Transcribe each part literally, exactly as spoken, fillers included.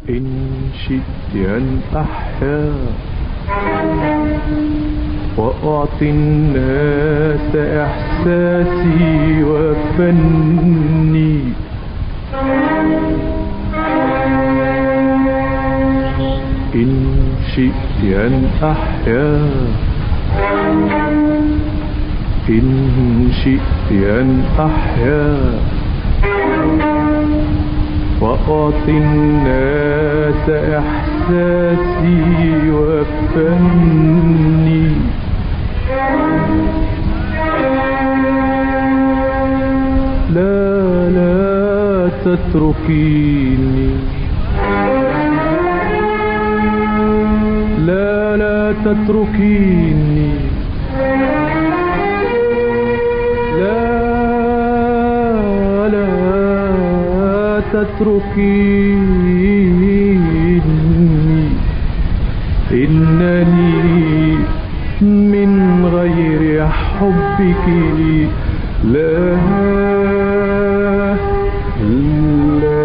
إن شئت أن أحيا وأعطي الناس إحساسي وفني، إن شئت أن أحيا إن شئت أن أحيا وأعطي الناس إحساسي وفني، لا لا تتركيني، لا لا تتركيني، لا لا تتركيني، إنني من غير حبك لا لا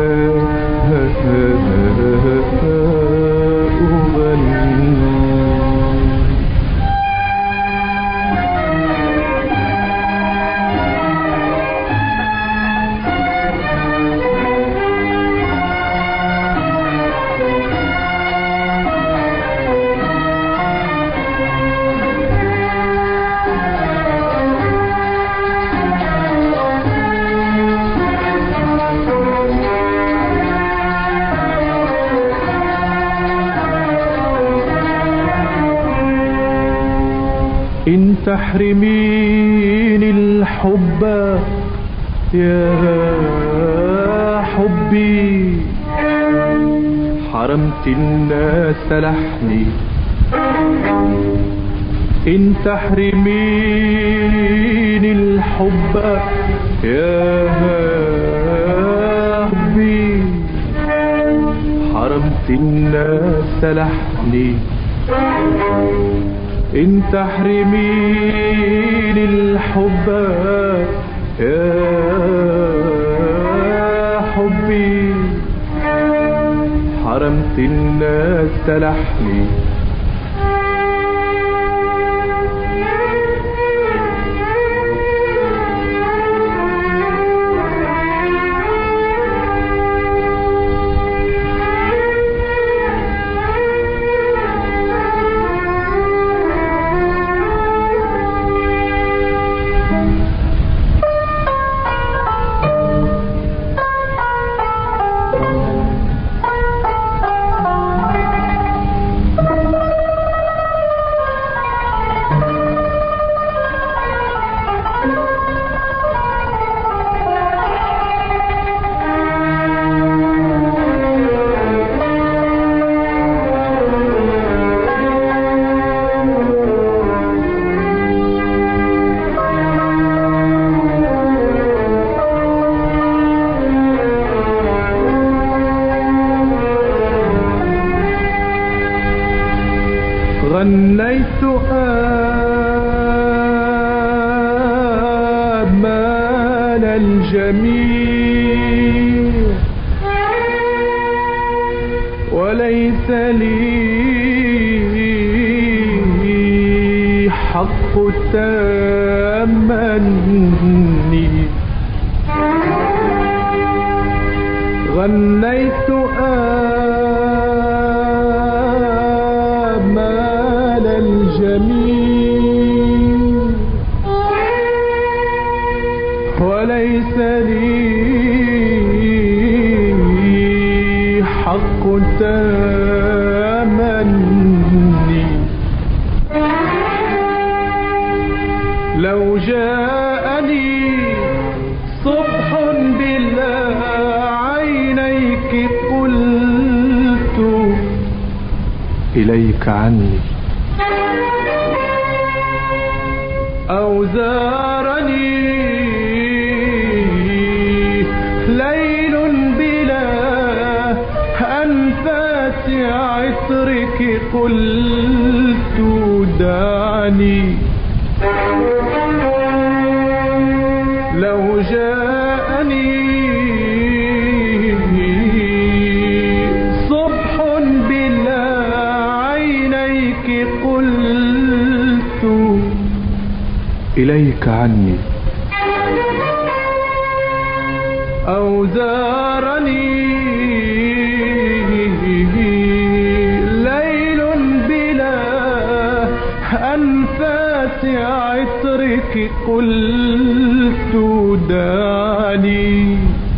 إن تحرميني الحب يا حبي حرمت الناس لحني، إن تحرميني الحب يا حبي حرمت الناس لحني، إن تحرميني الحب يا حبي حرمت الناس لحني، غنيت آمال الجميع وليس لي حق التمني، غنيت آمال الجميع وليس لي حق التمني، لو جاءني صبح بلا عينيك قلت إليك عني، أو زارني ليل بلا أنفاس عطرك قلت دعني، لو جاءني صبح إليك عني أو زارني ليل بلا أنفاس عطرك قلت دعني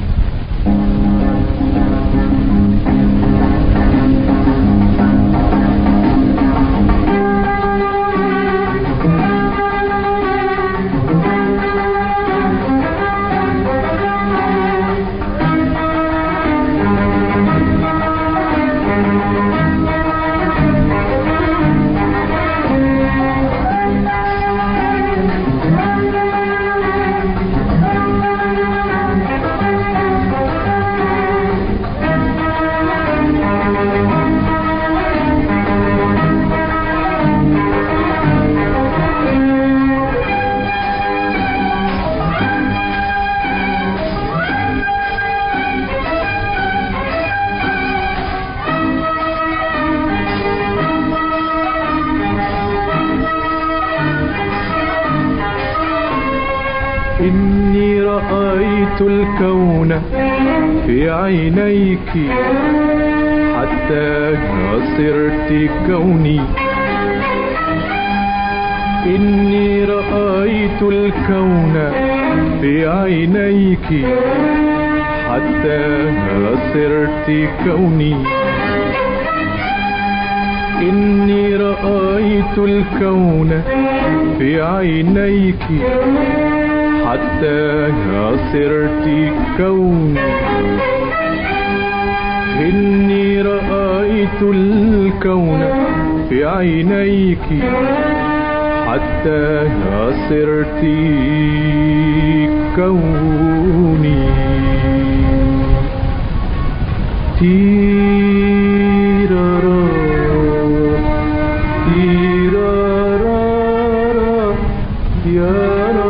إني رأيت الكون في عينيك حتى صرت كوني إني رأيت الكون في عينيك حتى صرت كوني إني رأيت الكون في عينيك حتى صرت كوني إني رأيت الكون في عينيك حتى صرت كوني تيرارا تيرارا يارا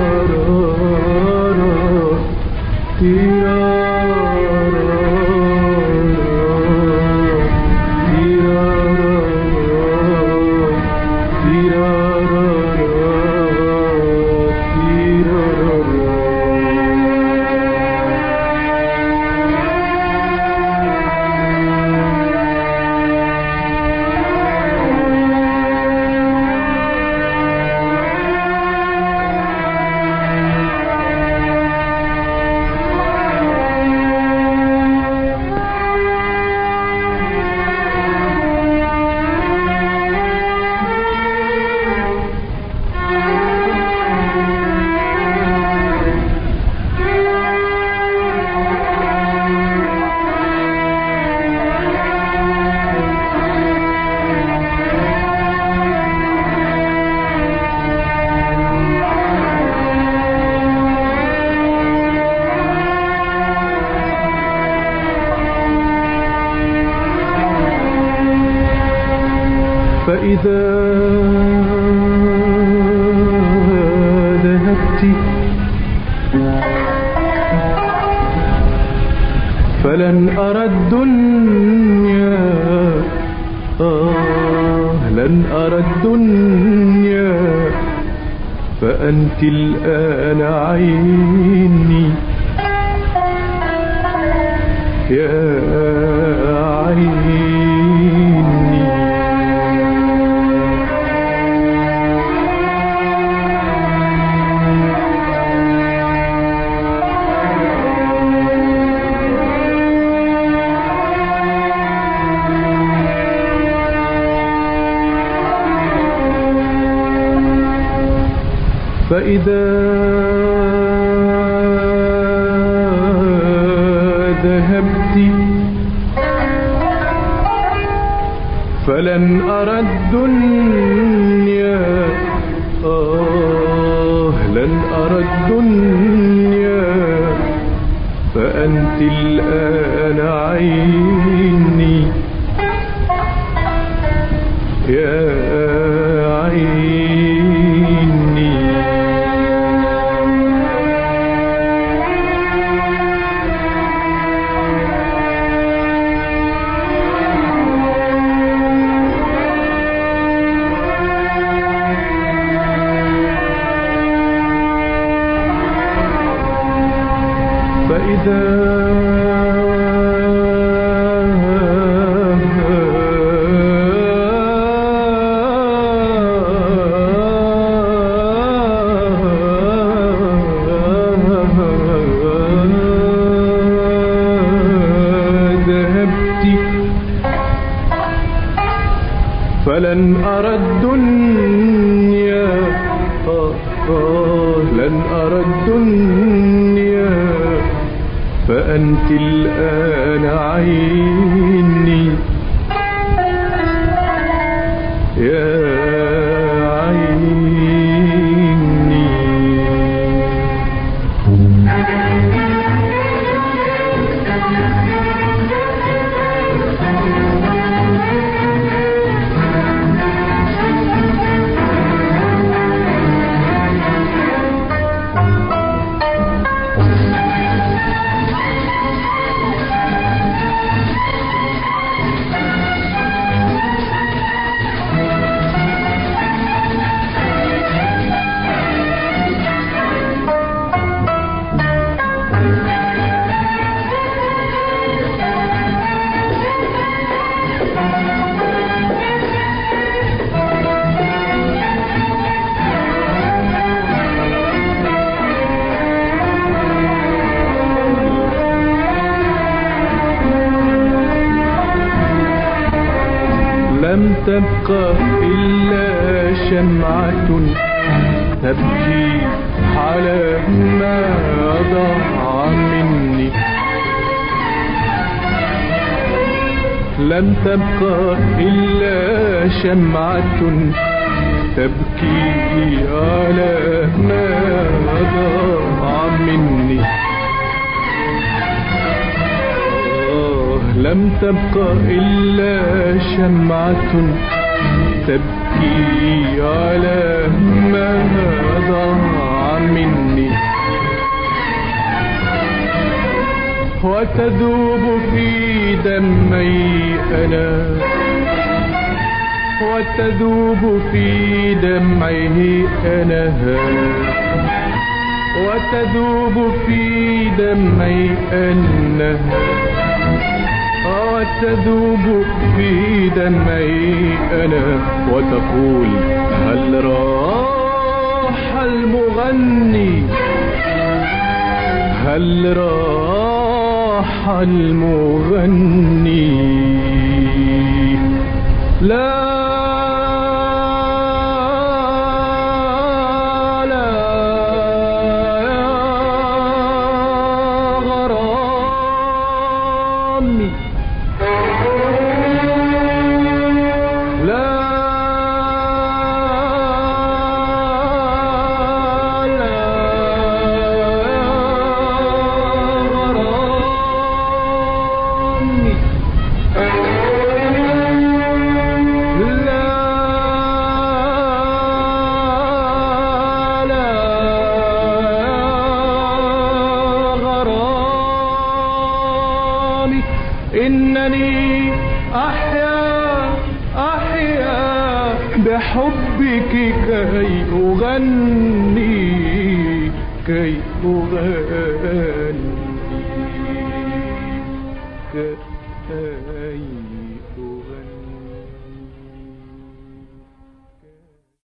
فإذا ذهبت فلن أرى الدنيا آه لن أرى الدنيا فأنت الآن عيني يا عيني فإذا ذهبت فلن أرى الدنيا آه لن أرى الدنيا فأنت الآن عيني يا عيني إذا فلن أرى الدنيا آه آه لن أرى الدنيا فأنت الآن عيني يا عيني. لم تبقى إلا شمعة تبكي على ما ضاع مني. لم تبقى إلا شمعة تبكي على ما ضاع مني. لم تبقى إلا شمعة تبكي على ما ضاع مني، وتذوب في دمي أنا، وتذوب في دمعه أنا، وتذوب في دمعي أنا، وتذوب في دمعي أنا، وتقول هل راح المغني، هل راح المغني. لا إنني أحيا أحيا بحبك كي أغني، كي أغني كي